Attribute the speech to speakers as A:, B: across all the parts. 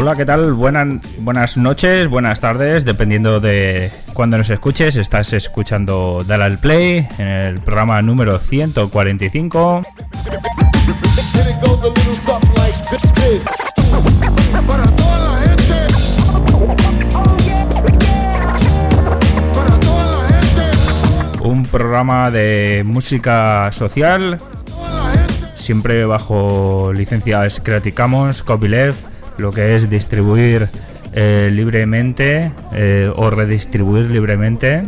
A: Hola, ¿qué tal? Buenas noches, buenas tardes, dependiendo de cuándo nos escuches. Estás escuchando Dale al Play en el programa número 145. Un programa de música social, siempre bajo licencias Creative Commons, Copyleft, lo que es distribuir libremente o redistribuir libremente.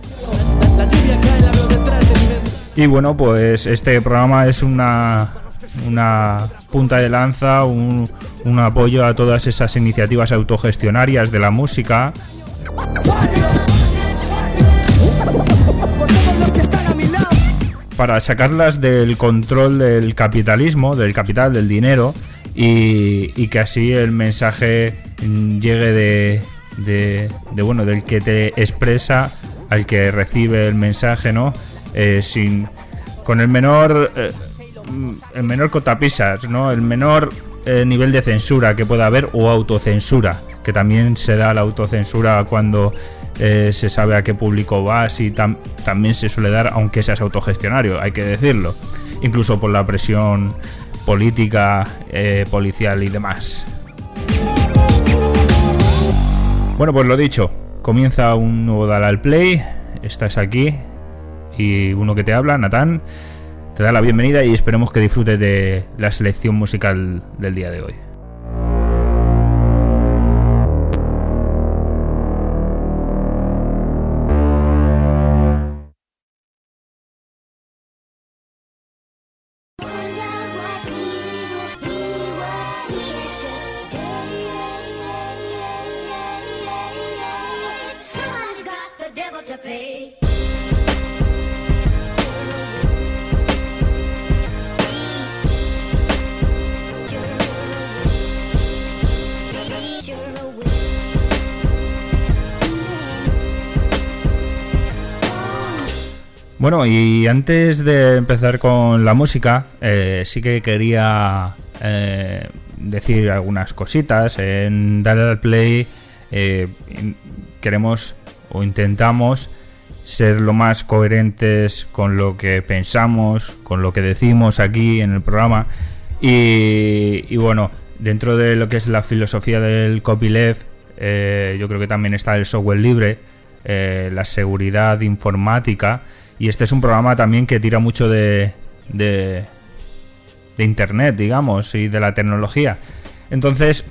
A: Y bueno, pues este programa es una punta de lanza, un apoyo a todas esas iniciativas autogestionarias de la música, para sacarlas del control del capitalismo, del capital, del dinero, y que así el mensaje llegue del que te expresa al que recibe el mensaje, ¿no? Con el menor cortapisas, ¿no? El menor nivel de censura que pueda haber, o autocensura, que también se da la autocensura cuando se sabe a qué público vas, y también se suele dar, aunque seas autogestionario, hay que decirlo, incluso por la presión política, policial y demás. Bueno, pues lo dicho, comienza un nuevo Dale al Play. Estás aquí y uno que te habla, Natán, te da la bienvenida y esperemos que disfrutes de la selección musical del día de hoy. Bueno, y antes de empezar con la música, sí que quería decir algunas cositas. En Dale al Play queremos o intentamos ser lo más coherentes con lo que pensamos, con lo que decimos aquí en el programa. Y bueno, dentro de lo que es la filosofía del copyleft, yo creo que también está el software libre, la seguridad informática. Y este es un programa también que tira mucho de internet, digamos, y de la tecnología. Entonces,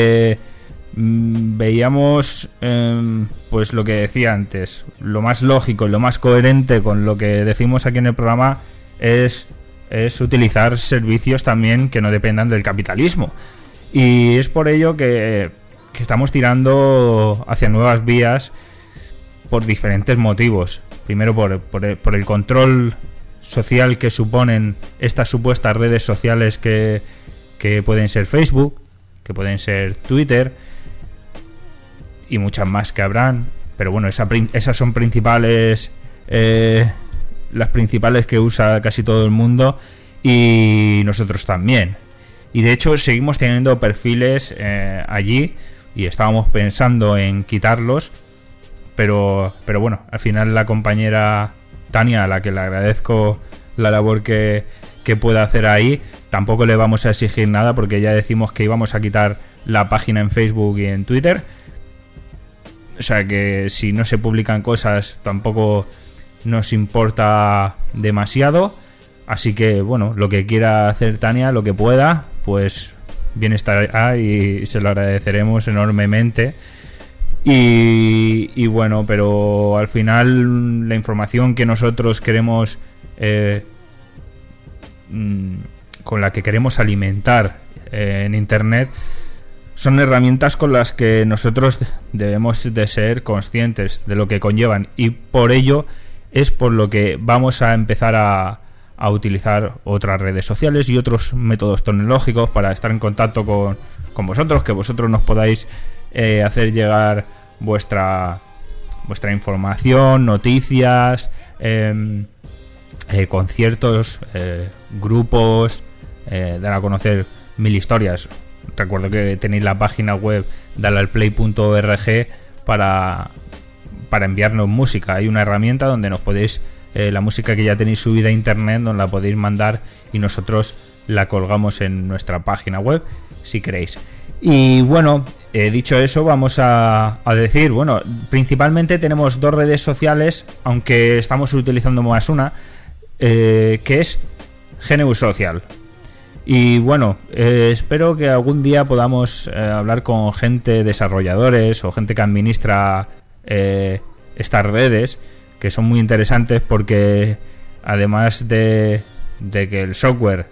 A: veíamos, pues lo que decía antes, lo más lógico y lo más coherente con lo que decimos aquí en el programa es utilizar servicios también que no dependan del capitalismo. Y es por ello que estamos tirando hacia nuevas vías por diferentes motivos. Primero por el control social que suponen estas supuestas redes sociales que pueden ser Facebook, que pueden ser Twitter y muchas más que habrán. Pero bueno, esas son principales, las principales que usa casi todo el mundo, y nosotros también. Y de hecho seguimos teniendo perfiles allí, y estábamos pensando en quitarlos. Pero bueno, al final la compañera Tania, a la que le agradezco la labor que pueda hacer ahí, tampoco le vamos a exigir nada, porque ya decimos que íbamos a quitar la página en Facebook y en Twitter. O sea que si no se publican cosas tampoco nos importa demasiado. Así que bueno, lo que quiera hacer Tania, lo que pueda, pues bien estará, y se lo agradeceremos enormemente. Y bueno, pero al final la información que nosotros queremos, con la que queremos alimentar en Internet, son herramientas con las que nosotros debemos de ser conscientes de lo que conllevan, y por ello es por lo que vamos a empezar a utilizar otras redes sociales y otros métodos tecnológicos para estar en contacto con vosotros, que vosotros nos podáis hacer llegar vuestra información, noticias, conciertos, grupos, dar a conocer 1000 historias. recuerdo que tenéis la página web dalalplay.org para enviarnos música. Hay una herramienta donde nos podéis, la música que ya tenéis subida a internet, nos la podéis mandar y nosotros la colgamos en nuestra página web si queréis. Y bueno, dicho eso, vamos a decir, bueno, principalmente tenemos 2 redes sociales, aunque estamos utilizando más una, que es GNU Social. Y bueno, espero que algún día podamos hablar con gente, desarrolladores o gente que administra estas redes, que son muy interesantes porque además de que el software,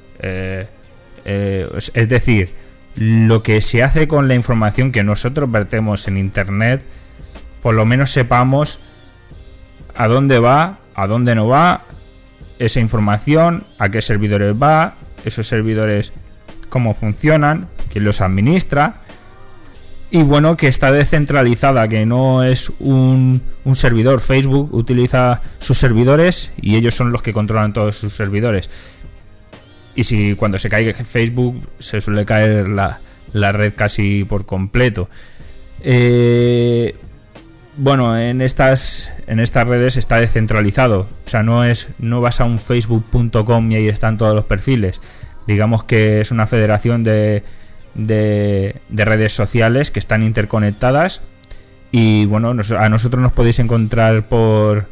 A: es decir, lo que se hace con la información que nosotros vertemos en internet, por lo menos sepamos a dónde va, a dónde no va esa información, a qué servidores va, esos servidores cómo funcionan, quién los administra. Y bueno, que está descentralizada, que no es un servidor. Facebook utiliza sus servidores y ellos son los que controlan todos sus servidores. Y si cuando se cae Facebook se suele caer la red casi por completo. Bueno, en estas redes está descentralizado. O sea, no vas a un facebook.com y ahí están todos los perfiles. Digamos que es una federación de redes sociales que están interconectadas. Y bueno, a nosotros nos podéis encontrar por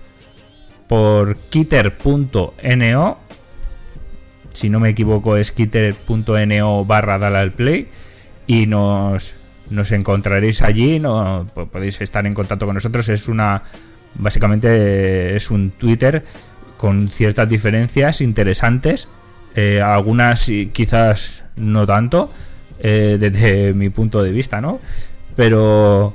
A: kitter.no. Si no me equivoco es kitter.no/dalalplay. Y nos encontraréis allí, podéis estar en contacto con nosotros. Básicamente es un Twitter con ciertas diferencias interesantes, algunas quizás no tanto, desde mi punto de vista, ¿no? Pero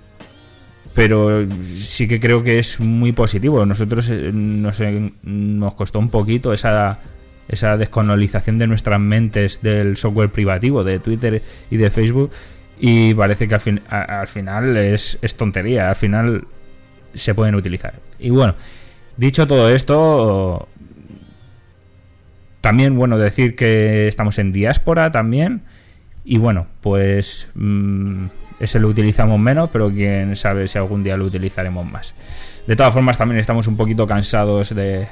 A: sí que creo que es muy positivo. Nosotros nos costó un poquito esa descolonización de nuestras mentes del software privativo de Twitter y de Facebook, y parece que al final es tontería, al final se pueden utilizar. Y bueno, dicho todo esto, también bueno decir que estamos en diáspora también, y bueno, pues ese lo utilizamos menos, pero quién sabe si algún día lo utilizaremos más. De todas formas, también estamos un poquito cansados de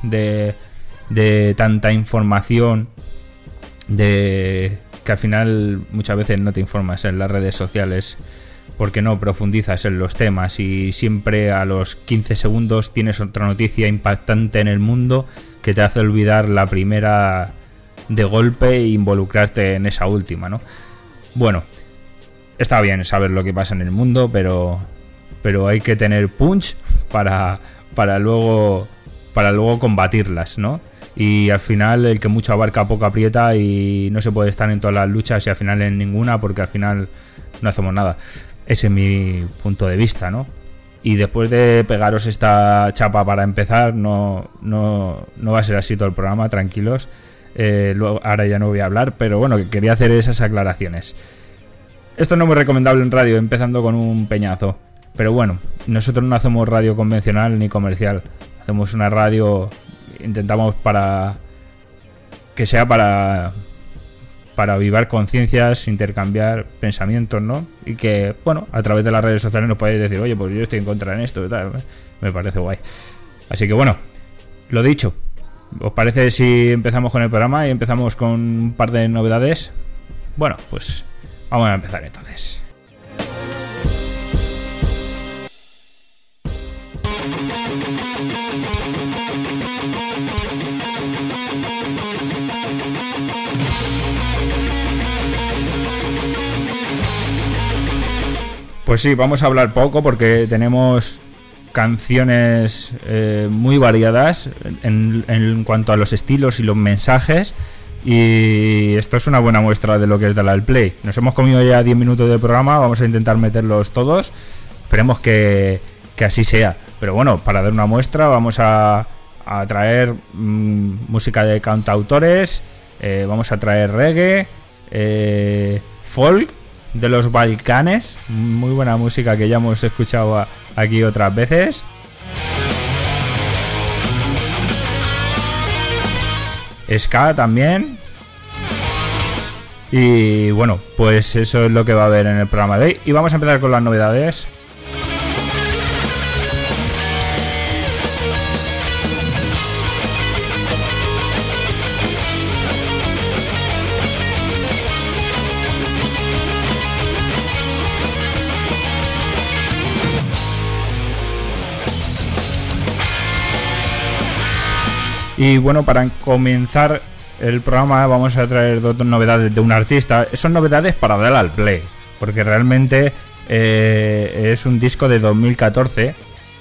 A: tanta información, de que al final muchas veces no te informas en las redes sociales porque no profundizas en los temas, y siempre a los 15 segundos tienes otra noticia impactante en el mundo que te hace olvidar la primera de golpe e involucrarte en esa última, ¿no? Bueno, está bien saber lo que pasa en el mundo, pero hay que tener punch para luego combatirlas, ¿no? Y al final el que mucho abarca poco aprieta, y no se puede estar en todas las luchas y al final en ninguna, porque al final no hacemos nada. Ese es mi punto de vista, ¿no? Y después de pegaros esta chapa para empezar, no va a ser así todo el programa, tranquilos. Ahora ya no voy a hablar, pero bueno, que quería hacer esas aclaraciones. Esto no es muy recomendable en radio, empezando con un peñazo. Pero bueno, nosotros no hacemos radio convencional ni comercial. Hacemos una radio, intentamos que sea para avivar conciencias, intercambiar pensamientos, ¿no? Y que, bueno, a través de las redes sociales nos podéis decir, oye, pues yo estoy en contra en esto y tal. Me parece guay. Así que bueno, lo dicho. ¿Os parece si empezamos con el programa y empezamos con un par de novedades? Bueno, pues vamos a empezar entonces. Pues sí, vamos a hablar poco porque tenemos canciones muy variadas en cuanto a los estilos y los mensajes, y esto es una buena muestra de lo que es Dalal Play. Nos hemos comido ya 10 minutos de programa, vamos a intentar meterlos todos, esperemos que así sea, pero bueno, para dar una muestra vamos a traer música de cantautores, vamos a traer reggae, folk de los Balcanes, muy buena música que ya hemos escuchado aquí otras veces. Ska también. Y bueno, pues eso es lo que va a haber en el programa de hoy. Y vamos a empezar con las novedades. Y bueno, para comenzar el programa vamos a traer dos novedades de un artista. Son novedades para darle al play, porque realmente es un disco de 2014.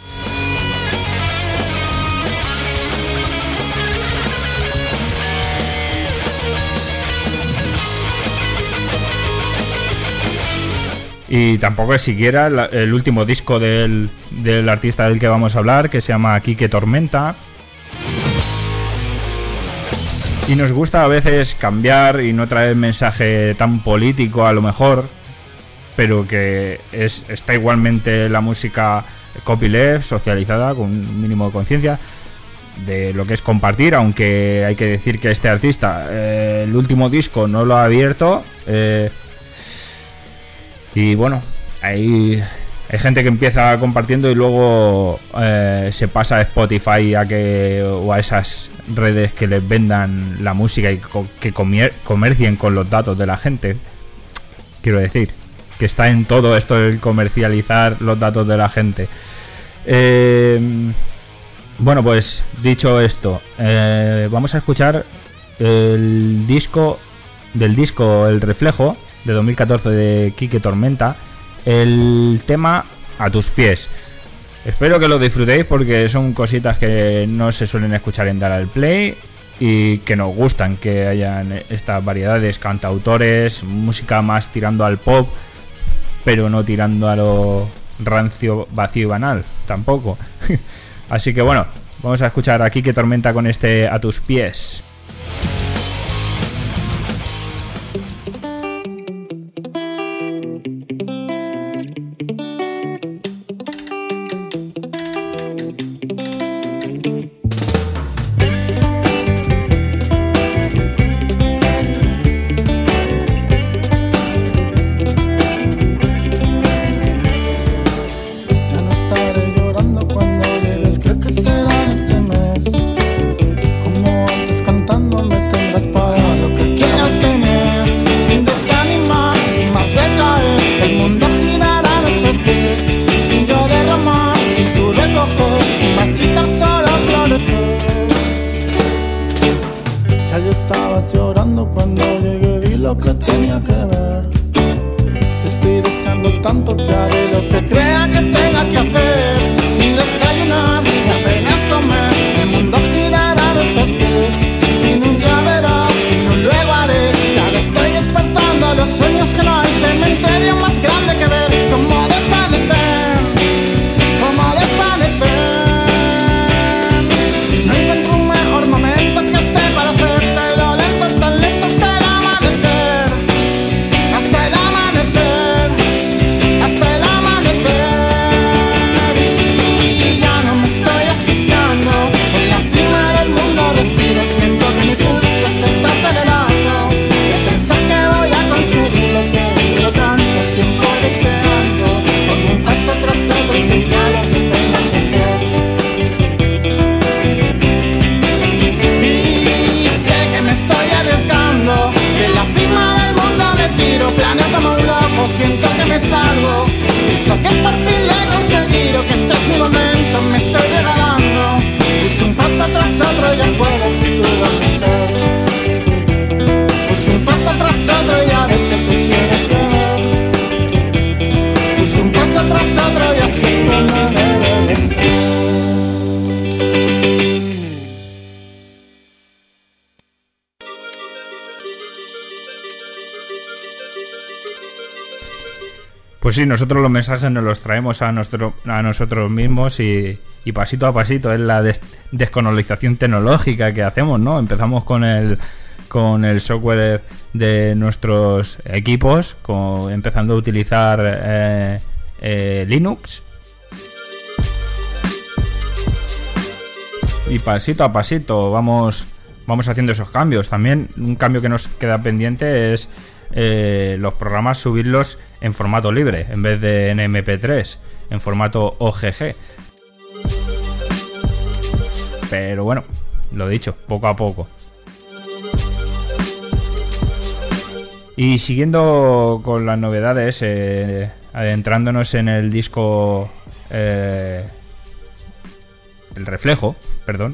A: Y tampoco es siquiera el último disco del artista del que vamos a hablar, que se llama Quique Tormenta. Y nos gusta a veces cambiar y no traer mensaje tan político a lo mejor, pero que está igualmente la música copyleft, socializada, con un mínimo de conciencia de lo que es compartir, aunque hay que decir que este artista el último disco no lo ha abierto, y bueno, hay gente que empieza compartiendo y luego se pasa a Spotify o a esas redes que les vendan la música y que comercien con los datos de la gente. Quiero decir, que está en todo esto el comercializar los datos de la gente. Bueno, pues dicho esto, vamos a escuchar el disco El Reflejo de 2014 de Quique Tormenta, el tema A tus pies. Espero que lo disfrutéis porque son cositas que no se suelen escuchar en Dar al Play y que nos gustan que hayan estas variedades, cantautores, música más tirando al pop, pero no tirando a lo rancio, vacío y banal, tampoco. Así que bueno, vamos a escuchar aquí que Tormenta con este A tus pies. Pues sí, nosotros los mensajes nos los traemos a nosotros mismos y pasito a pasito es la descolonización tecnológica que hacemos, ¿no? Empezamos con el software de nuestros equipos, empezando a utilizar Linux. Y pasito a pasito vamos haciendo esos cambios. También un cambio que nos queda pendiente es los programas subirlos en formato libre en vez de en MP3, en formato OGG. Pero bueno, lo dicho, poco a poco. Y siguiendo con las novedades, adentrándonos en el disco El Reflejo, perdón.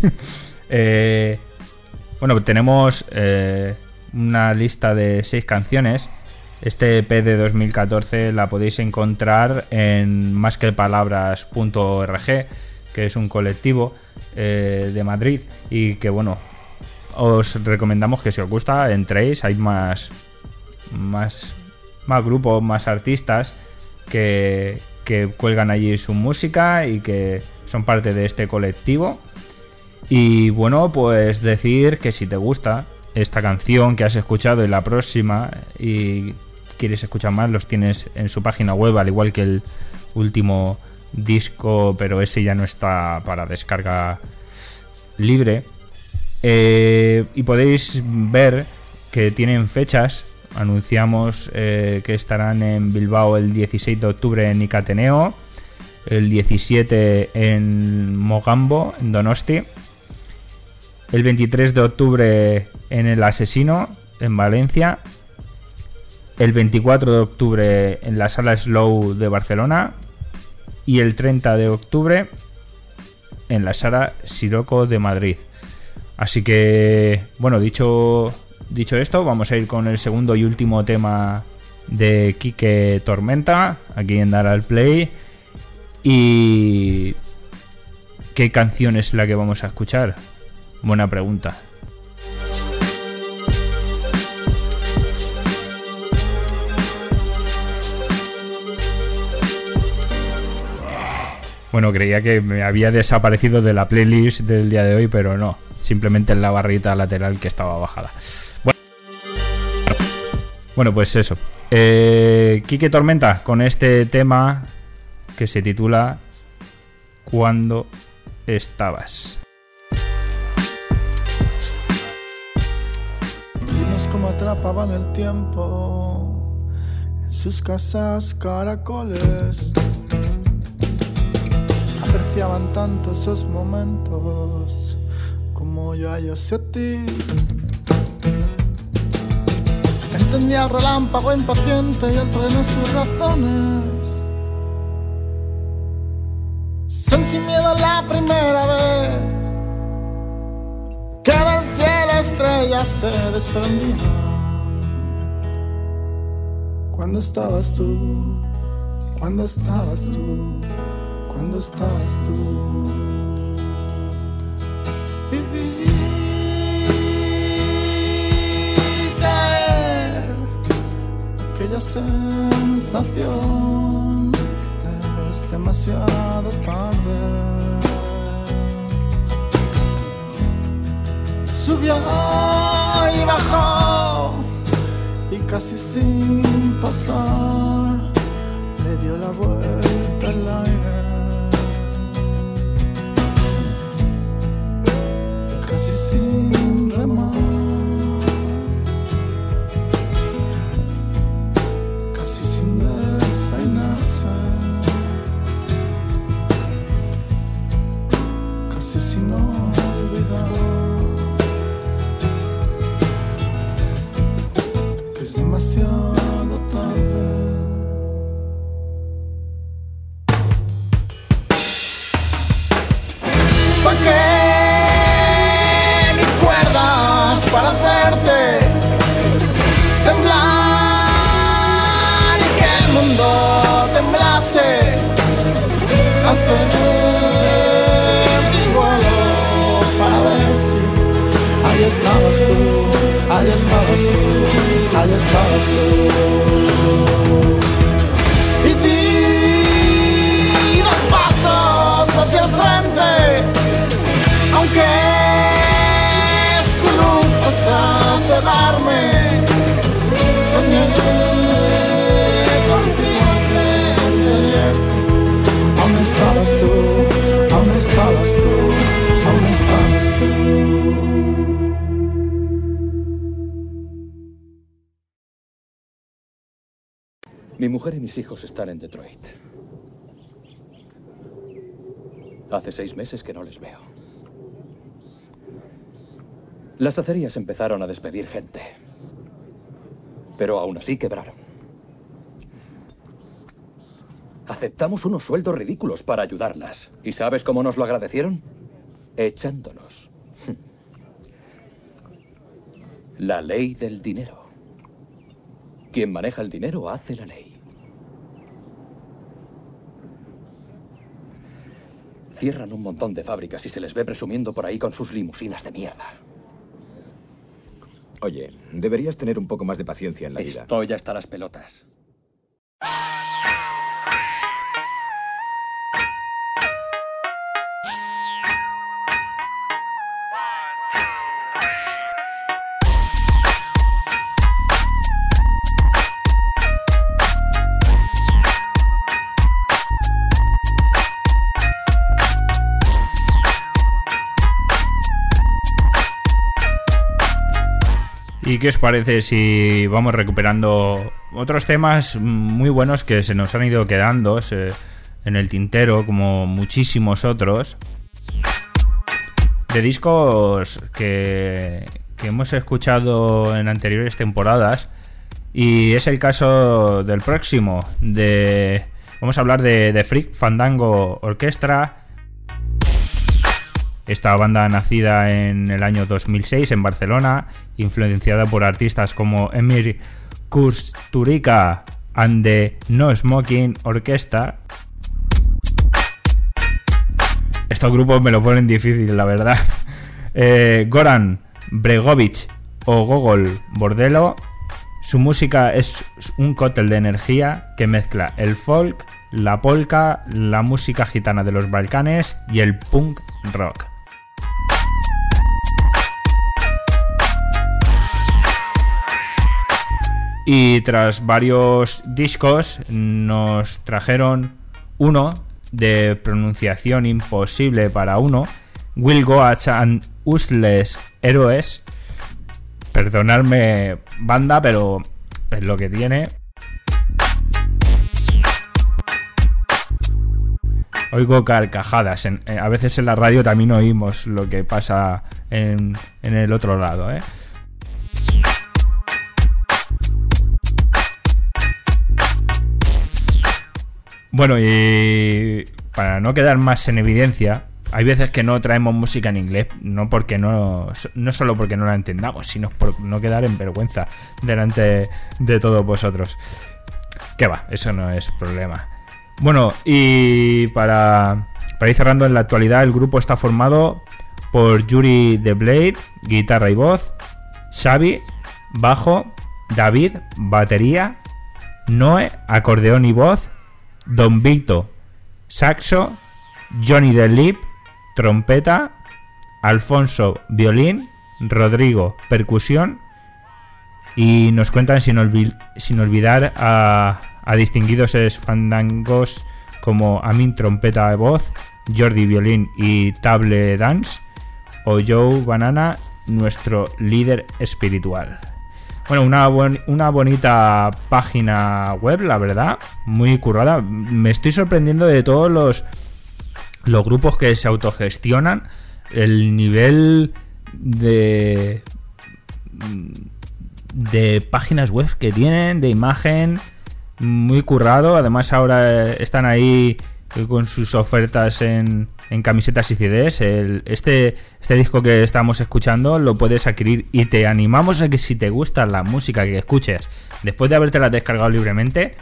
A: Bueno, tenemos una lista de 6 canciones. Este EP de 2014 la podéis encontrar en masquepalabras.org, que es un colectivo de Madrid, y que bueno, os recomendamos que si os gusta entréis. Hay más grupos, más artistas que cuelgan allí su música y que son parte de este colectivo. Y bueno, pues decir que si te gusta esta canción que has escuchado y la próxima y quieres escuchar más, los tienes en su página web, al igual que el último disco, pero ese ya no está para descarga libre. Y podéis ver que tienen fechas. Anunciamos que estarán en Bilbao el 16 de octubre en Icateneo, el 17 en Mogambo, en Donosti, el 23 de octubre en El Asesino, en Valencia, el 24 de octubre en la Sala Slow de Barcelona y el 30 de octubre en la Sala Siroco de Madrid. Así que, bueno, dicho esto, vamos a ir con el segundo y último tema de Quique Tormenta, aquí en Dar al Play. ¿Y qué canción es la que vamos a escuchar? Buena pregunta. Bueno, creía que me había desaparecido de la playlist del día de hoy, pero no. Simplemente en la barrita lateral que estaba bajada. Bueno, pues eso. Quique Tormenta con este tema que se titula ¿Cuándo estabas?
B: Vimos cómo atrapaban el tiempo en sus casas caracoles. Apreciaban tanto esos momentos como yo hacia ti. Entendía el relámpago impaciente y el trueno sus razones. Sentí miedo la primera vez que del cielo estrellas se desprendían. Cuando estabas tú, cuando estabas tú, cuando estabas tú. Aquella sensación es demasiado tarde. Subió y bajó y casi sin pasar le dio la vuelta al aire. Y casi sin remar, sin olvidar que es demasiado tarde. Toqué mis cuerdas para hacerte temblar y que el mundo temblase. Para ver si ahí estabas tú, ahí estabas tú, ahí estabas tú. Y di 2 pasos hacia el frente, aunque su luz hace pegarme. Soñé contigo antes de ayer, aún estabas tú.
C: Mi mujer y mis hijos están en Detroit. Hace 6 meses que no les veo. Las acerías empezaron a despedir gente, pero aún así quebraron. Aceptamos unos sueldos ridículos para ayudarlas. ¿Y sabes cómo nos lo agradecieron? Echándonos. La ley del dinero. Quien maneja el dinero hace la ley. Cierran un montón de fábricas y se les ve presumiendo por ahí con sus limusinas de mierda.
D: Oye, deberías tener un poco más de paciencia en la vida.
C: Estoy hasta las pelotas.
A: ¿Y qué os parece si vamos recuperando otros temas muy buenos que se nos han ido quedando en el tintero, como muchísimos otros, de discos que hemos escuchado en anteriores temporadas? Y es el caso del próximo. Vamos a hablar de Freak Fandango Orchestra. Esta banda, nacida en el año 2006 en Barcelona, influenciada por artistas como Emir Kusturica and the No Smoking Orchestra. Estos grupos me lo ponen difícil, la verdad. Goran Bregovic o Gogol Bordello. Su música es un cóctel de energía que mezcla el folk, la polka, la música gitana de los Balcanes y el punk rock. Y tras varios discos nos trajeron uno de pronunciación imposible para uno, Will Goats and Useless Heroes. Perdonadme, banda, pero es lo que tiene. Oigo carcajadas. A veces en la radio también oímos lo que pasa en el otro lado, ¿eh? Bueno, y para no quedar más en evidencia, hay veces que no traemos música en inglés, no solo porque no la entendamos, sino por no quedar en vergüenza delante de todos vosotros. ¿Qué va? Eso no es problema. Bueno, y para ir cerrando, en la actualidad el grupo está formado por Yuri The Blade, guitarra y voz, Xavi, bajo, David, batería, Noé, acordeón y voz, Don Vito, saxo, Johnny The Lip, trompeta, Alfonso, violín, Rodrigo, percusión, y nos cuentan sin olvidar a distinguidos fandangos como Amin, trompeta de voz, Jordi, violín y table dance, o Joe Banana, nuestro líder espiritual. Bueno, una bonita página web, la verdad, muy currada. Me estoy sorprendiendo de todos los grupos que se autogestionan, el nivel de páginas web que tienen, de imagen, muy currado. Además ahora están ahí con sus ofertas en camisetas y CDs. Este disco que estamos escuchando lo puedes adquirir, y te animamos a que, si te gusta la música que escuches después de habértela descargado libremente,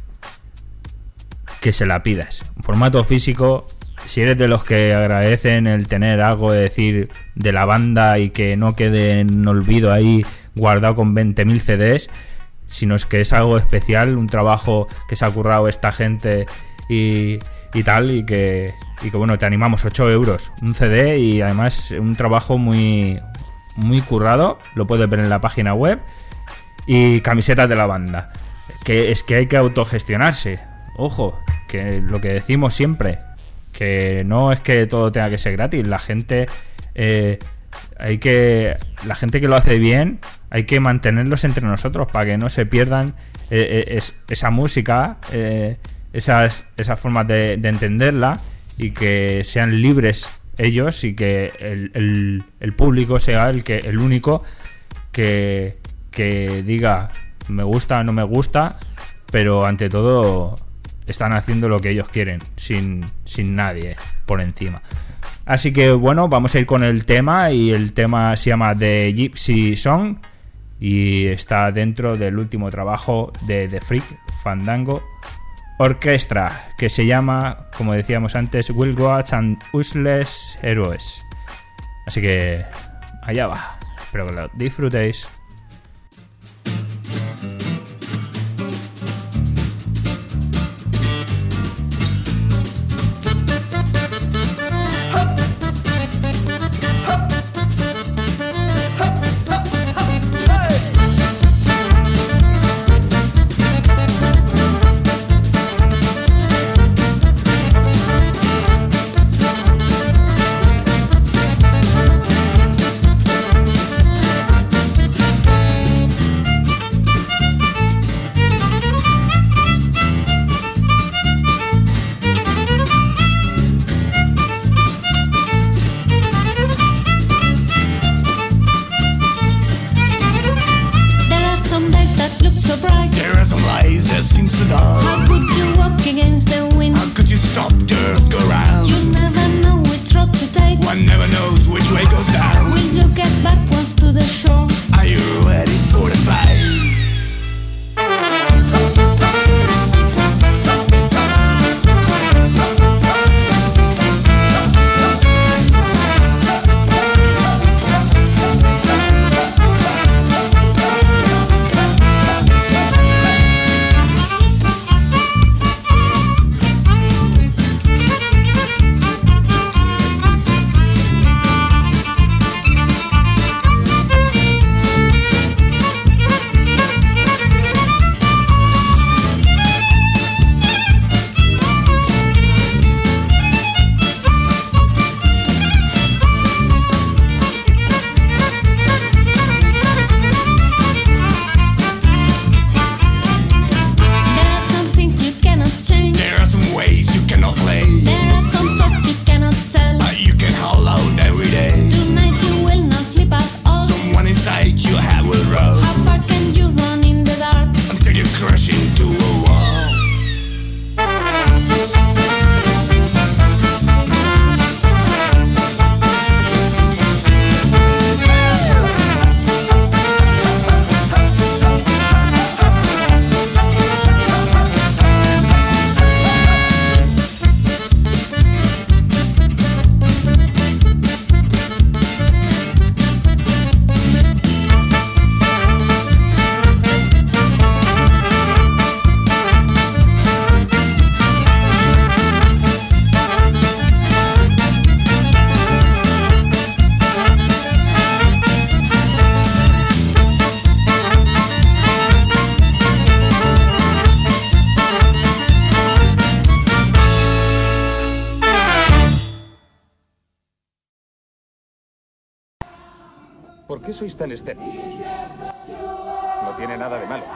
A: que se la pidas en formato físico. Si eres de los que agradecen el tener algo de decir de la banda y que no quede en olvido ahí guardado con 20.000 CDs, sino es que es algo especial, un trabajo que se ha currado esta gente y tal, y que bueno, te animamos. 8 euros un CD, y además un trabajo muy, muy currado. Lo puedes ver en la página web. Y camisetas de la banda, que es que hay que autogestionarse. Ojo, que lo que decimos siempre, que no es que todo tenga que ser gratis. La gente la gente que lo hace bien, hay que mantenerlos entre nosotros para que no se pierdan esa música, esas formas de entenderla, y que sean libres ellos, y que el público sea el único que diga me gusta o no me gusta, pero ante todo están haciendo lo que ellos quieren, sin nadie por encima. Así que bueno, vamos a ir con el tema, y el tema se llama The Gypsy Song y está dentro del último trabajo de The Freak Fandango Orchestra, que se llama, como decíamos antes, Will Goats and Useless Heroes. Así que allá va, espero que lo disfrutéis.
D: ¿Por qué sois tan escépticos? No tiene nada de malo.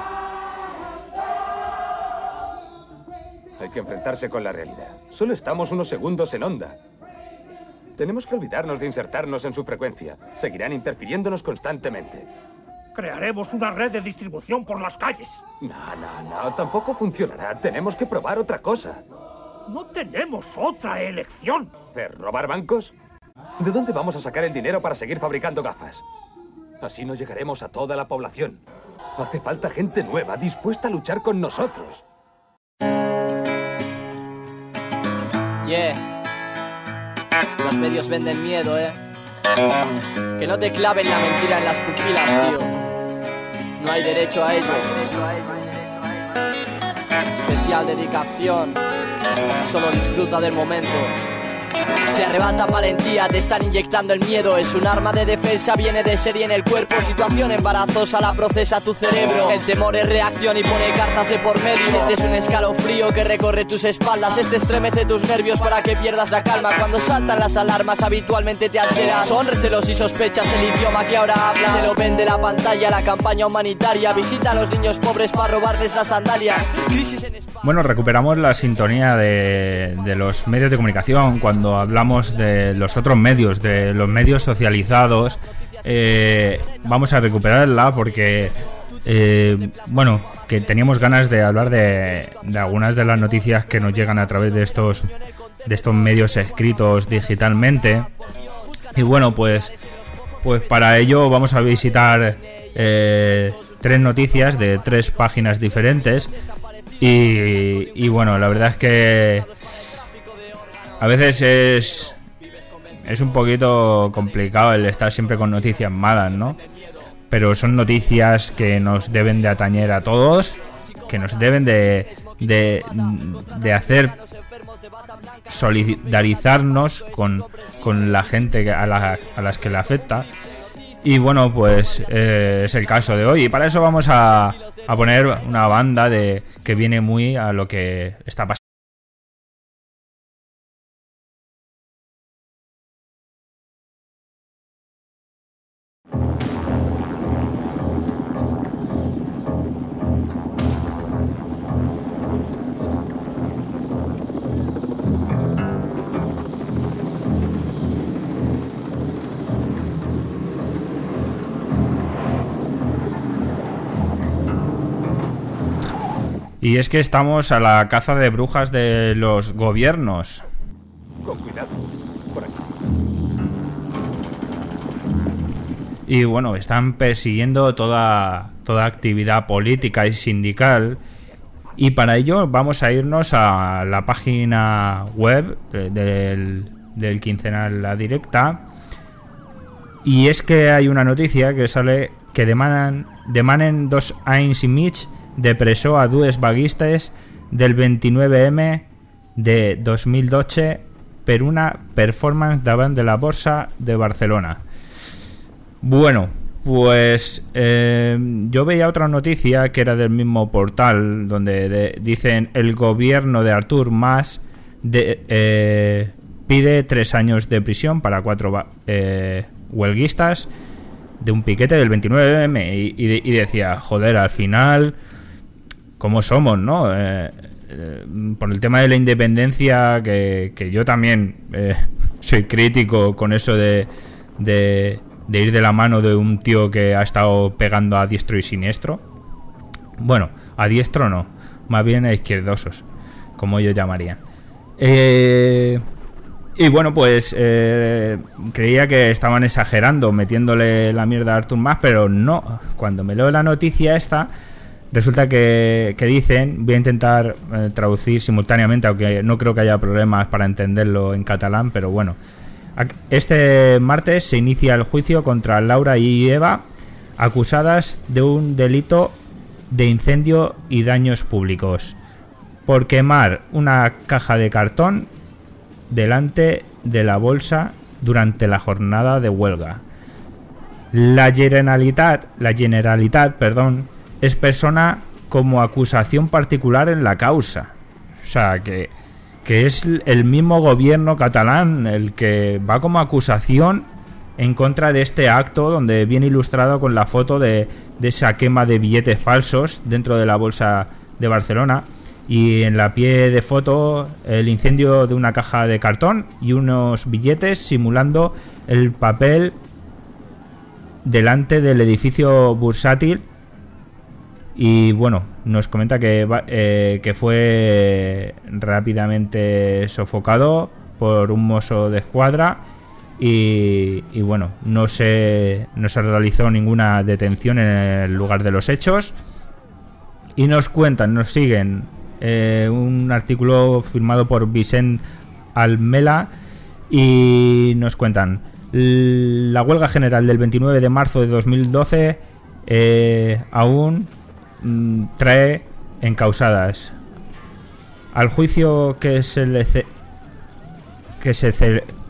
D: Hay que enfrentarse con la realidad. Solo estamos unos segundos en onda. Tenemos que olvidarnos de insertarnos en su frecuencia. Seguirán interfiriéndonos constantemente.
E: Crearemos una red de distribución por las calles.
D: No, tampoco funcionará. Tenemos que probar otra cosa.
E: No tenemos otra elección.
D: ¿Robar bancos? ¿De dónde vamos a sacar el dinero para seguir fabricando gafas? Así no llegaremos a toda la población. Hace falta gente nueva, dispuesta a luchar con nosotros.
F: Los medios venden miedo, Que no te claven la mentira en las pupilas, tío. No hay derecho a ello. Especial dedicación. Solo disfruta del momento. Te arrebata valentía, te están inyectando el miedo. Es un arma de defensa, viene de serie en el cuerpo. Situación embarazosa, la procesa tu cerebro. El temor es reacción y pone cartas de por medio. Sientes un escalofrío que recorre tus espaldas. Este estremece tus nervios para que pierdas la calma. Cuando saltan las alarmas habitualmente te alteras. Son recelos y sospechas el idioma que ahora hablas. Te lo vende la pantalla, la campaña humanitaria. Visita a los niños pobres para robarles las sandalias. Crisis en España.
A: Bueno, recuperamos la sintonía de los medios de comunicación cuando hablamos de los otros medios, de los medios socializados. Vamos a recuperarla porque, bueno, que teníamos ganas de hablar de algunas de las noticias que nos llegan a través de estos medios escritos digitalmente. Y bueno, pues para ello vamos a visitar 3 noticias de 3 páginas diferentes. Y bueno, la verdad es que a veces es un poquito complicado el estar siempre con noticias malas, ¿no? Pero son noticias que nos deben de atañer a todos, que nos deben de hacer solidarizarnos con la gente a las que le afecta. Y bueno, pues es el caso de hoy. Y para eso vamos a poner una banda que viene muy a lo que está pasando. Y es que estamos a la caza de brujas de los gobiernos.
D: Con cuidado, por aquí.
A: Y bueno, están persiguiendo toda actividad política y sindical. Y para ello vamos a irnos a la página web del quincenal La Directa. Y es que hay una noticia que sale que demanen 2 anys i mig de presó a 2 vaguistes del 29M de 2012 per una performance davant de la Borsa de Barcelona. Bueno, pues yo veía otra noticia que era del mismo portal donde dicen el gobierno de Artur Mas pide 3 años de prisión para 4 huelguistas de un piquete del 29M y decía, joder, al final cómo somos, ¿no? Por el tema de la independencia, que yo también soy crítico con eso de ir de la mano de un tío que ha estado pegando a diestro y siniestro. Bueno, a diestro no, más bien a izquierdosos, como yo llamaría. Y bueno, pues creía que estaban exagerando metiéndole la mierda a Artur Mas, pero no. Cuando me leo la noticia esta, resulta que dicen, voy a intentar traducir simultáneamente, aunque no creo que haya problemas para entenderlo en catalán, pero bueno. Este martes se inicia el juicio contra Laura y Eva, acusadas de un delito de incendio y daños públicos por quemar una caja de cartón delante de la bolsa durante la jornada de huelga. La Generalitat, es persona como acusación particular en la causa. O sea, que es el mismo gobierno catalán el que va como acusación en contra de este acto, donde viene ilustrado con la foto de esa quema de billetes falsos dentro de la bolsa de Barcelona, y en la pie de foto el incendio de una caja de cartón y unos billetes simulando el papel delante del edificio bursátil. Y bueno, nos comenta que fue rápidamente sofocado por un mozo de escuadra y bueno, no se realizó ninguna detención en el lugar de los hechos. Y nos siguen un artículo firmado por Vicent Almela y nos cuentan: la huelga general del 29 de marzo de 2012 aún trae encausadas. Al juicio que se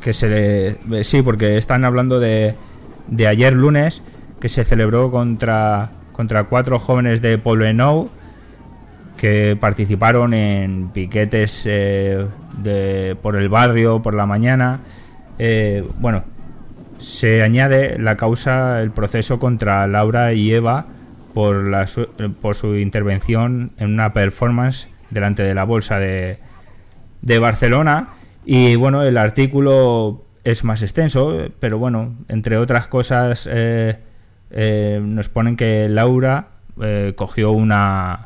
A: Sí, porque están hablando de ayer lunes, que se celebró contra 4 jóvenes de Poblenou que participaron en piquetes por el barrio por la mañana. Bueno, se añade la causa, el proceso contra Laura y Eva por su intervención en una performance delante de la Bolsa de Barcelona. Y bueno, el artículo es más extenso, pero bueno, entre otras cosas nos ponen que Laura cogió una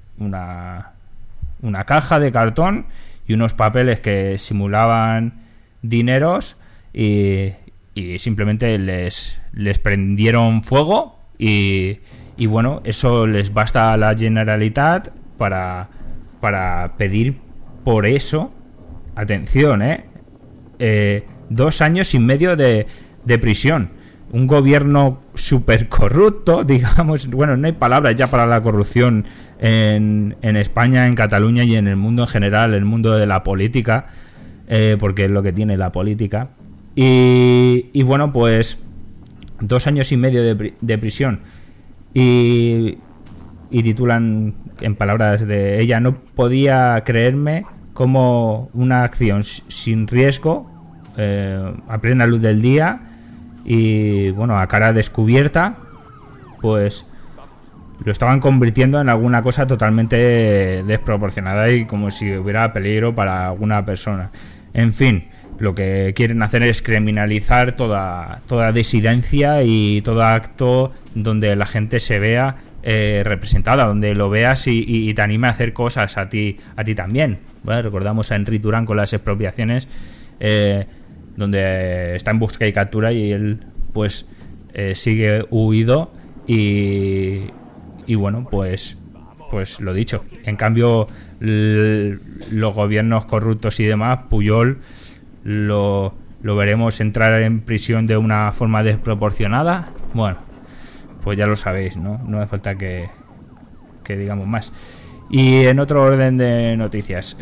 A: caja de cartón y unos papeles que simulaban dineros y simplemente les prendieron fuego y bueno, eso les basta a la Generalitat para pedir por eso, atención, 2 años y medio de prisión. Un gobierno súper corrupto, digamos. Bueno, no hay palabras ya para la corrupción en España, en Cataluña y en el mundo en general, el mundo de la política, porque es lo que tiene la política. Y bueno, pues 2 años y medio de prisión. Y titulan, en palabras de ella, no podía creerme como una acción sin riesgo, a plena luz del día y bueno, a cara descubierta, pues lo estaban convirtiendo en alguna cosa totalmente desproporcionada y como si hubiera peligro para alguna persona. En fin, lo que quieren hacer es criminalizar toda disidencia y todo acto donde la gente se vea representada, donde lo veas y te anime a hacer cosas a ti también. Bueno, recordamos a Enric Durán con las expropiaciones, donde está en busca y captura y él pues sigue huido y bueno, pues lo dicho. En cambio, los gobiernos corruptos y demás, Pujol lo veremos entrar en prisión de una forma desproporcionada. Bueno, pues ya lo sabéis, ¿no? No hace falta que digamos más. Y en otro orden de noticias,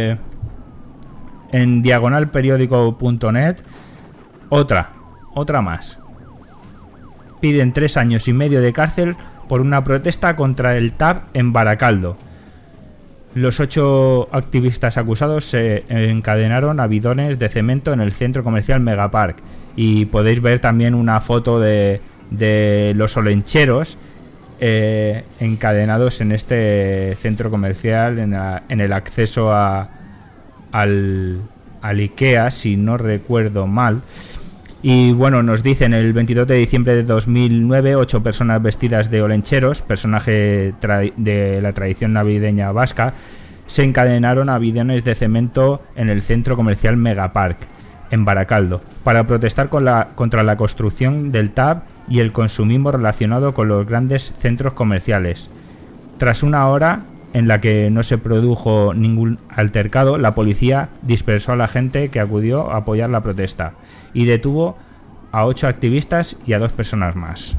A: en diagonalperiódico.net, otra más. Piden 3 años y medio de cárcel por una protesta contra el TAV en Baracaldo. Los 8 activistas acusados se encadenaron a bidones de cemento en el centro comercial Megapark. Y podéis ver también una foto de los olencheros encadenados en este centro comercial, en el acceso al IKEA, si no recuerdo mal. Y bueno, nos dicen, el 22 de diciembre de 2009, 8 personas vestidas de olencheros, personaje de la tradición navideña vasca, se encadenaron a bidones de cemento en el centro comercial Megapark, en Baracaldo, para protestar contra la construcción del TAV y el consumismo relacionado con los grandes centros comerciales. Tras una hora en la que no se produjo ningún altercado, la policía dispersó a la gente que acudió a apoyar la protesta y detuvo a 8 activistas y a 2 personas más.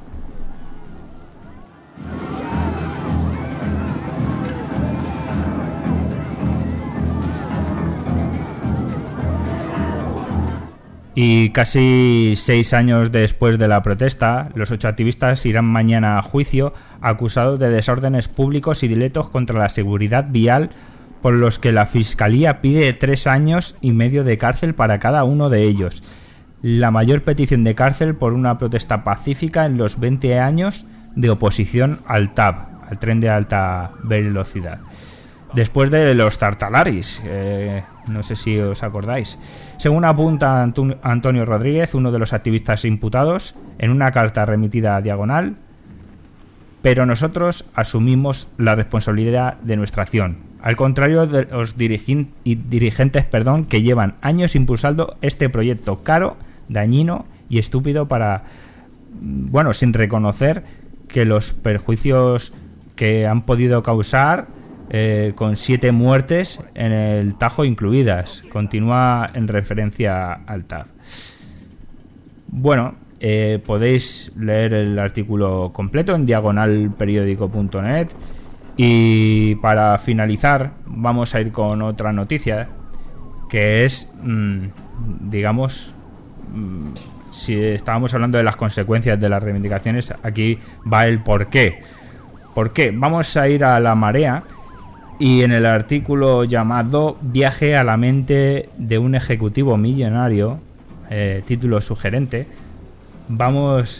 A: Y casi 6 años después de la protesta, los 8 activistas irán mañana a juicio acusados de desórdenes públicos y delitos contra la seguridad vial, por los que la Fiscalía pide 3 años y medio de cárcel para cada uno de ellos. La mayor petición de cárcel por una protesta pacífica en los 20 años de oposición al TAV, al tren de alta velocidad. Después de los tartalaris, no sé si os acordáis. Según apunta Antonio Rodríguez, uno de los activistas imputados, en una carta remitida a Diagonal, pero nosotros asumimos la responsabilidad de nuestra acción, al contrario de los dirigentes que llevan años impulsando este proyecto caro, dañino y estúpido sin reconocer que los perjuicios que han podido causar, con 7 muertes en el Tajo incluidas. Continúa en referencia al TAV. Bueno, podéis leer el artículo completo en diagonalperiódico.net. Y para finalizar vamos a ir con otra noticia, que es digamos, si estábamos hablando de las consecuencias de las reivindicaciones, aquí va el porqué. ¿Por qué? Vamos a ir a La Marea, y en el artículo llamado Viaje a la mente de un ejecutivo millonario, título sugerente, vamos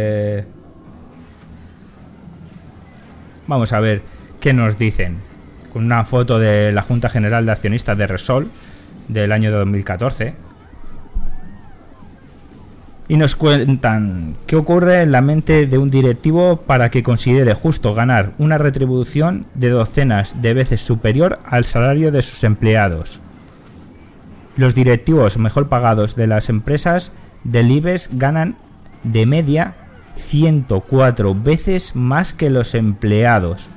A: a ver qué nos dicen, con una foto de la Junta General de Accionistas de Repsol del año 2014, y nos cuentan qué ocurre en la mente de un directivo para que considere justo ganar una retribución de docenas de veces superior al salario de sus empleados. Los directivos mejor pagados de las empresas del IBEX ganan de media 104 veces más que los empleados.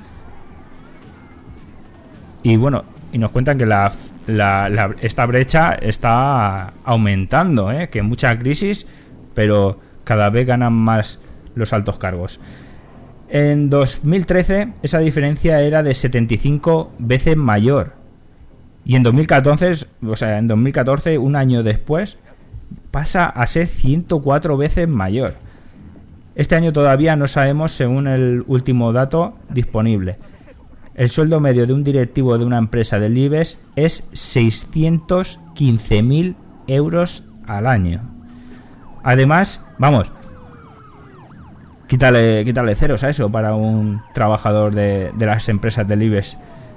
A: Y bueno, y nos cuentan que esta brecha está aumentando, que en mucha crisis, pero cada vez ganan más los altos cargos. En 2013 esa diferencia era de 75 veces mayor. Y en 2014, un año después, pasa a ser 104 veces mayor. Este año todavía no sabemos, según el último dato disponible. El sueldo medio de un directivo de una empresa del IBEX es 615.000 euros al año. Además, vamos, quítale ceros a eso para un trabajador de las empresas del IBEX.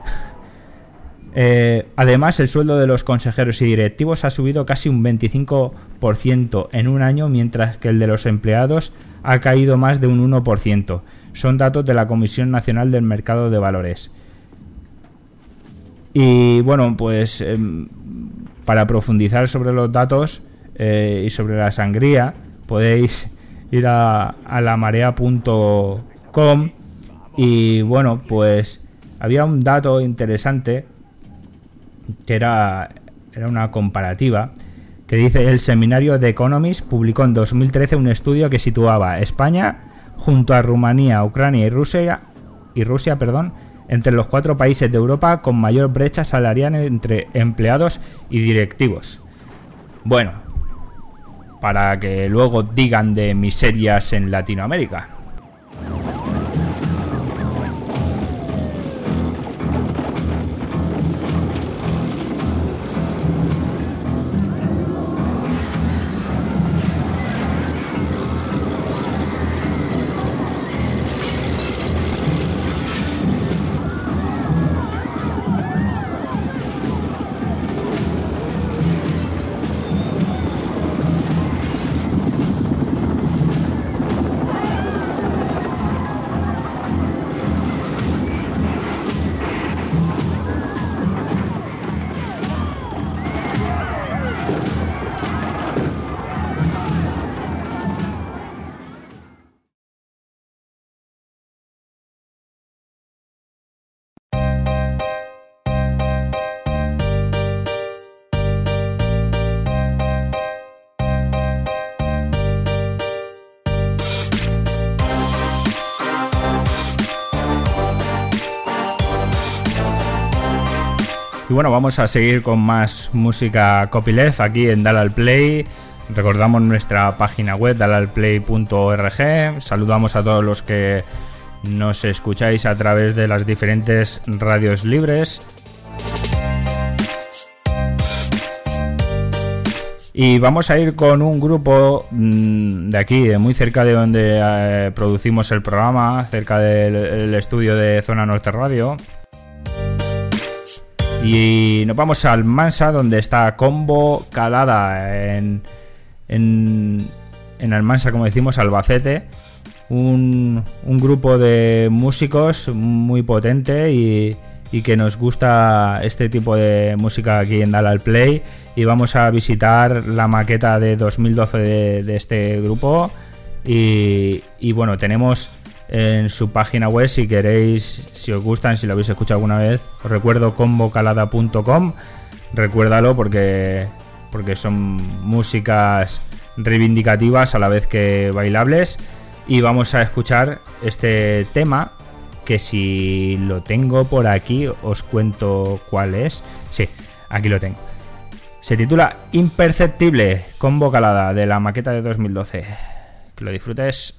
A: Además, el sueldo de los consejeros y directivos ha subido casi un 25% en un año, mientras que el de los empleados ha caído más de un 1%. Son datos de la Comisión Nacional del Mercado de Valores. Y bueno, pues para profundizar sobre los datos y sobre la sangría, podéis ir a lamarea.com. Y bueno, pues había un dato interesante que era una comparativa que dice: el seminario The Economist publicó en 2013 un estudio que situaba a España junto a Rumanía, Ucrania y Rusia, entre los 4 países de Europa con mayor brecha salarial entre empleados y directivos. Bueno, para que luego digan de miserias en Latinoamérica. Y bueno, vamos a seguir con más música copyleft aquí en Dale al Play. Recordamos nuestra página web dalalplay.org. Saludamos a todos los que nos escucháis a través de las diferentes radios libres. Y vamos a ir con un grupo de aquí, muy cerca de donde producimos el programa, cerca del estudio de Zona Norte Radio. Y nos vamos al Almansa, donde está Combo Calada, en Almansa, como decimos, Albacete. Un grupo de músicos muy potente y que nos gusta este tipo de música aquí en Dale al Play. Y vamos a visitar la maqueta de 2012 de este grupo. Y bueno, tenemos en su página web, si queréis, si os gustan, si lo habéis escuchado alguna vez, os recuerdo combocalada.com. Recuérdalo porque son músicas reivindicativas a la vez que bailables. Y vamos a escuchar este tema, que si lo tengo por aquí os cuento cuál es. Sí, aquí lo tengo. Se titula Imperceptible, con vocalada de la maqueta de 2012. Que lo disfrutes.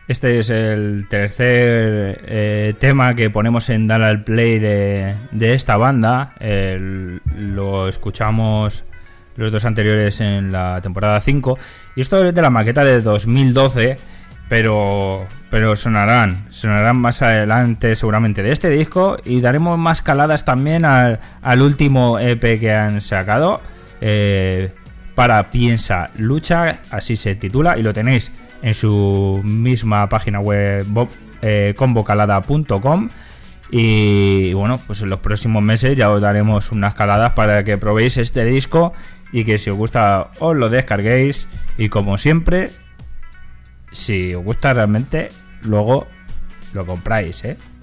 A: Este es el tercer tema que ponemos en Dale al Play de esta banda. Lo escuchamos los dos anteriores en la temporada 5. Y esto es de la maqueta de 2012, pero sonarán más adelante seguramente de este disco. Y daremos más caladas también al último EP que han sacado. Para Piensa Lucha, así se titula, y lo tenéis en su misma página web convocalada.com. Y bueno, pues en los próximos meses ya os daremos unas caladas para que probéis este disco y que si os gusta os lo descarguéis, y como siempre, si os gusta realmente, luego lo compráis,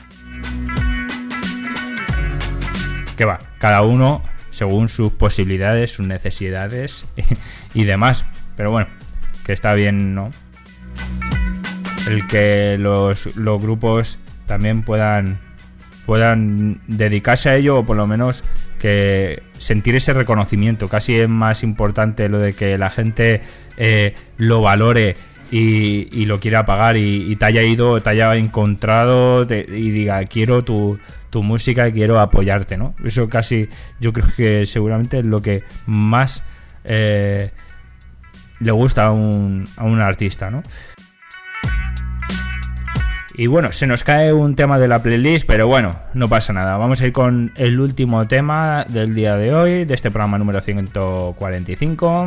A: que va, cada uno según sus posibilidades, sus necesidades y demás. Pero bueno, que está bien, ¿no? El que los grupos también puedan dedicarse a ello, o por lo menos que sentir ese reconocimiento. Casi es más importante lo de que la gente lo valore y lo quiera pagar y te haya encontrado y diga quiero tu música y quiero apoyarte, ¿no? Eso casi yo creo que seguramente es lo que más le gusta a un artista, ¿no? Y bueno, se nos cae un tema de la playlist, pero bueno, no pasa nada. Vamos a ir con el último tema del día de hoy, de este programa número 145.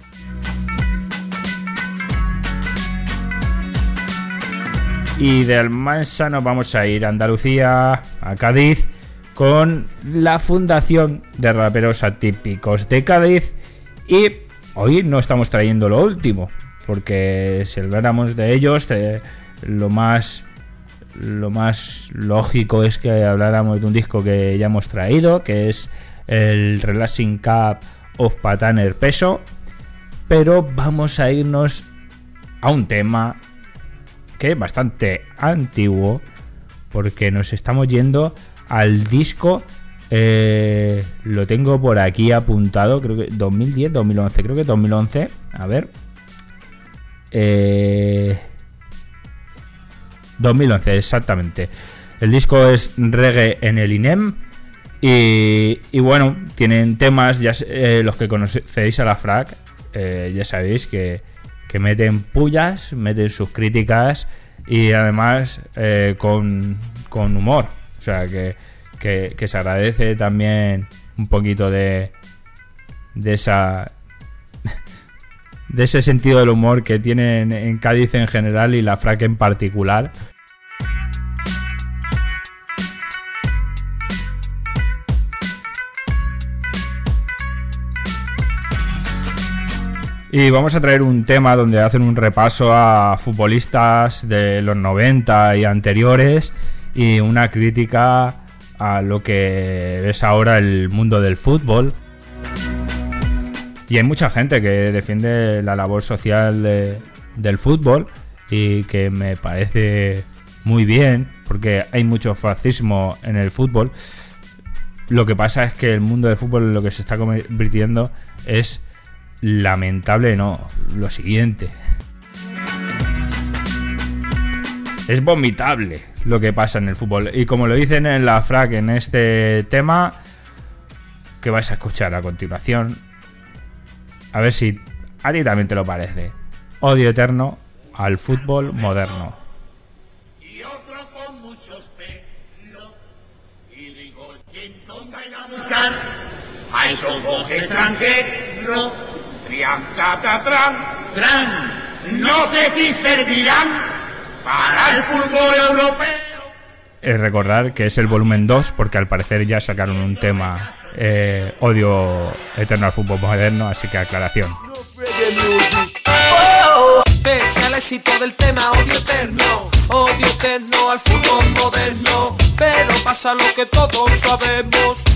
A: Y de Almansa nos vamos a ir a Andalucía, a Cádiz, con la Fundación de Raperos Atípicos de Cádiz. Y hoy no estamos trayendo lo último, porque si habláramos de ellos, lo más lógico es que habláramos de un disco que ya hemos traído, que es el Relaxing Cup of Pataner Peso. Pero vamos a irnos a un tema que es bastante antiguo, porque nos estamos yendo al disco, lo tengo por aquí apuntado, creo que 2010, 2011, creo que 2011, a ver, 2011 exactamente. El disco es Reggae en el INEM y bueno, tienen temas, ya los que conocéis a la FRAC, ya sabéis que meten pullas, meten sus críticas y además con humor. O sea que se agradece también un poquito de ese sentido del humor que tienen en Cádiz en general y la FRAC en particular. Y vamos a traer un tema donde hacen un repaso a futbolistas de los 90 y anteriores y una crítica a lo que es ahora el mundo del fútbol. Y hay mucha gente que defiende la labor social del fútbol y que me parece muy bien, porque hay mucho fascismo en el fútbol. Lo que pasa es que el mundo del fútbol en lo que se está convirtiendo es lamentable, no, lo siguiente. Es vomitable lo que pasa en el fútbol. Y como lo dicen en la FRAC en este tema que vais a escuchar a continuación, a ver si a ti también te lo parece. Odio eterno al fútbol moderno.
G: Y otro con muchos pelos. Y digo, ¿quién vayan a buscar a esos dos extranjeros? No sé si servirán para el fútbol europeo.
A: Es recordar que es el volumen 2, porque al parecer ya sacaron un tema, Odio eterno al fútbol moderno, así que aclaración.
H: Pese al éxito del tema odio eterno al fútbol moderno, pero pasa lo que todos sabemos,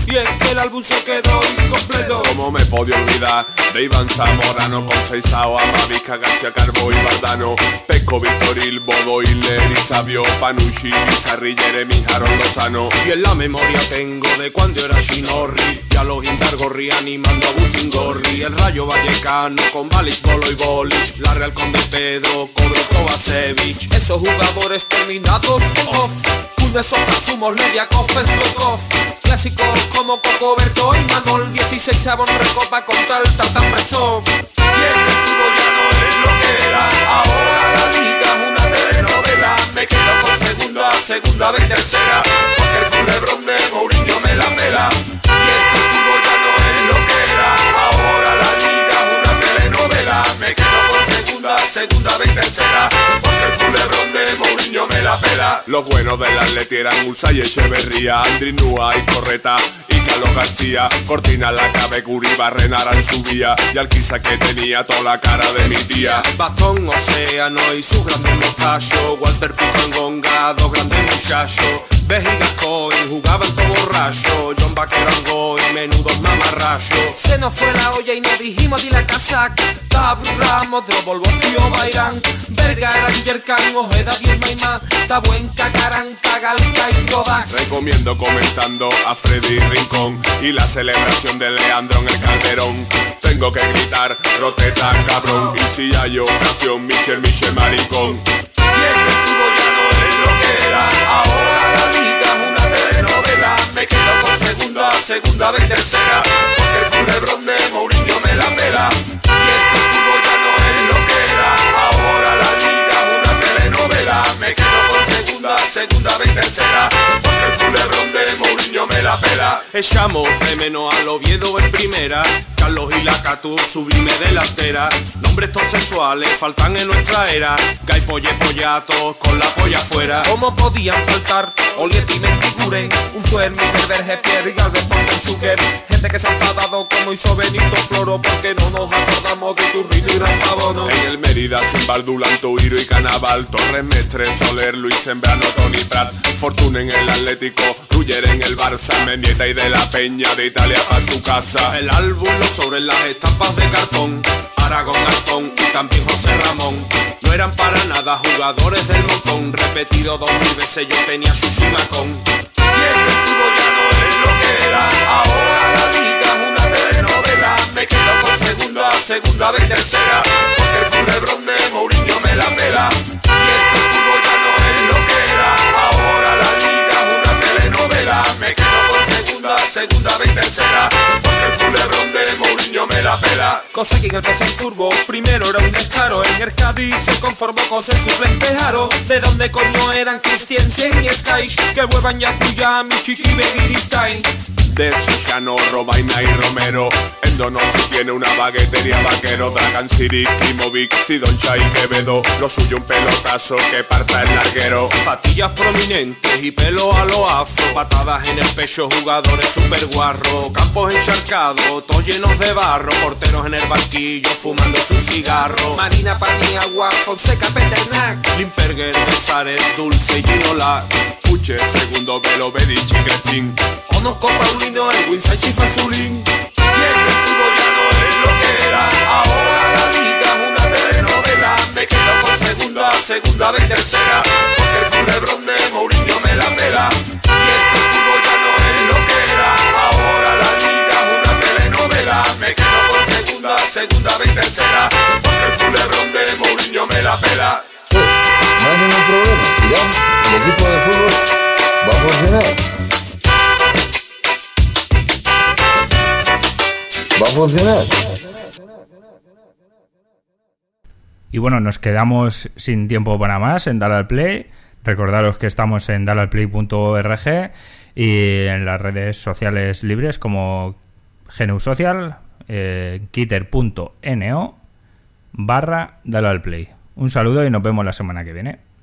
H: y es que el álbum se quedó incompleto.
I: ¿Cómo me podía olvidar de Iván Zamorano con Seisao, Amavisca, García Carbo y Bardano, Pesco, Victoril, Bodo, Hitler y Sabio, Panucci, Bizarri, Jeremy, Harold Lozano?
J: Y en la memoria tengo de cuando era Chinorri, y a los Indargorri animando a Buchingorri, el Rayo Vallecano con Balic, Bolo y Bolich, la Real con De Pedro, Cobro, Kovacevic.
H: Esos jugadores terminados en off, Kulnesov, Sumos, Leviakov, Stoikov, clásicos como Cocoberto y Manol, 16 Sabón recopa con tal Presov. Y es que el fútbol ya no es lo que era, ahora la liga es una telenovela. Me quedo con segunda vez tercera, porque el culebrón de Mourinho me la pela. Y es que el fútbol ya no es lo que era, ahora la liga es una telenovela. Me quedo con segunda vez tercera, porque el culebrón de Mourinho me la pela.
I: Los buenos del Atleti eran Ursa y Echeverría, Andri Núa y Correta y Carlos García, Cortina, Lacabe, Curi, Barrena, Aranzubía y Alquiza, que tenía toda la cara de mi tía.
J: Bastón, Océano y su grande mostacho, Walter Pico en Gonga, dos grandes muchachos, Vejigas Coin, jugaban todo borracho, John Vaquero Angoy, menudos mamarrachos.
H: Se nos fue la olla y nos dijimos di la casaca, Tabru Ramos, Drobolbo, Tío Bairán, Vergara, Yerkan, Ojeda, Bien Maimá, Tabuenca, Caranca, Galca y Rodax.
I: Recomiendo comentando a Freddy Rincón y la celebración de Leandro en el Calderón. Tengo que gritar, Roteta, cabrón, y si hay ocasión, Michel Maricón.
H: Y es que el fútbol ya no es lo que era, ahora la liga es una telenovela. Me quedo con segunda vez tercera, porque el culebrón de Mourinho me la pela. Y es que el fútbol ya no es lo que era, ahora la liga es una telenovela. Me quedo con segunda vez tercera, porque el culebrón de Mourinho me la pela.
J: Echamos de menos al Oviedo en primera, Carlos y la Catu, sublime delantera. Nombres todos sexuales faltan en nuestra era, Gay Polle Pollatos con la polla afuera.
H: ¿Cómo podían faltar Oliet y Mentiguren, un Fermi, Berberge, Pierre y Galvez, Pontensuker? Gente que se ha enfadado como hizo Benito Floro, porque no nos acordamos de Turrino y Rafa Bono.
I: En el Mérida, sin Bardulan, Tuiro y Canaval, Torres Mestre, Soler, Luis Sembrano, Tony Prat, Fortuna en el Atlético, Ruller en el Barça, Mendieta y de la Peña de Italia pa' su casa.
J: El álbum lo sobre las estampas de cartón, Aragón, Altón y también José Ramón. No eran para nada jugadores del montón, repetido 2000 veces yo tenía Shushimacón.
H: Y es que el fútbol ya no es lo que era, ahora la liga es una telenovela. Me quedo con segunda vez tercera, porque el culebrón de Mourinho me la pela. Y es que el fútbol ya no es lo que era, ahora la liga es una telenovela. Me quedo con segunda vez tercera, porque el culebrón de Mourinho me la pela. Cosa que en el PC Turbo primero era un descaro, en el Cádiz se conformó con ser suplente Jaro. ¿De dónde coño eran Christiansen y Sky? Que vuelvan Yakuya, Michichi, Begiristain.
I: De Susano, Robaina y Romero, en Donosti tiene una baguetería Vaquero, Dragan City, Kimovic, Cidoncha y Quevedo, lo suyo un pelotazo que parta el larguero.
J: Patillas prominentes y pelo a lo afro, patadas en el pecho, jugadores super guarro, campos encharcados, todos llenos de barro, porteros en el banquillo fumando su cigarro.
H: Marina, Paniagua, Fonseca, Peternac,
J: Limperger, Besares, Dulce y Ginola,
I: Puche, segundo Velo, Bedic y Crestín,
H: Onosco, Paulino, Elwin, Sánchez, Fazulín. Y es que el fútbol ya no es lo que era, ahora la liga es una telenovela. Me quedo con segunda vez tercera, porque el culebrón de Mourinho me la pela. Y es que el fútbol ya no es lo que era, ahora la liga es una telenovela. Me quedo con segunda vez tercera, porque el culebrón de Mourinho me la pela.
K: No hay ningún problema, digamos, el equipo de fútbol va a funcionar. Va a funcionar.
A: Y bueno, nos quedamos sin tiempo para más en Dale al Play. Recordaros que estamos en dalealplay.org y en las redes sociales libres como GNU Social, kitter.no/Dale al Play. Un saludo y nos vemos la semana que viene.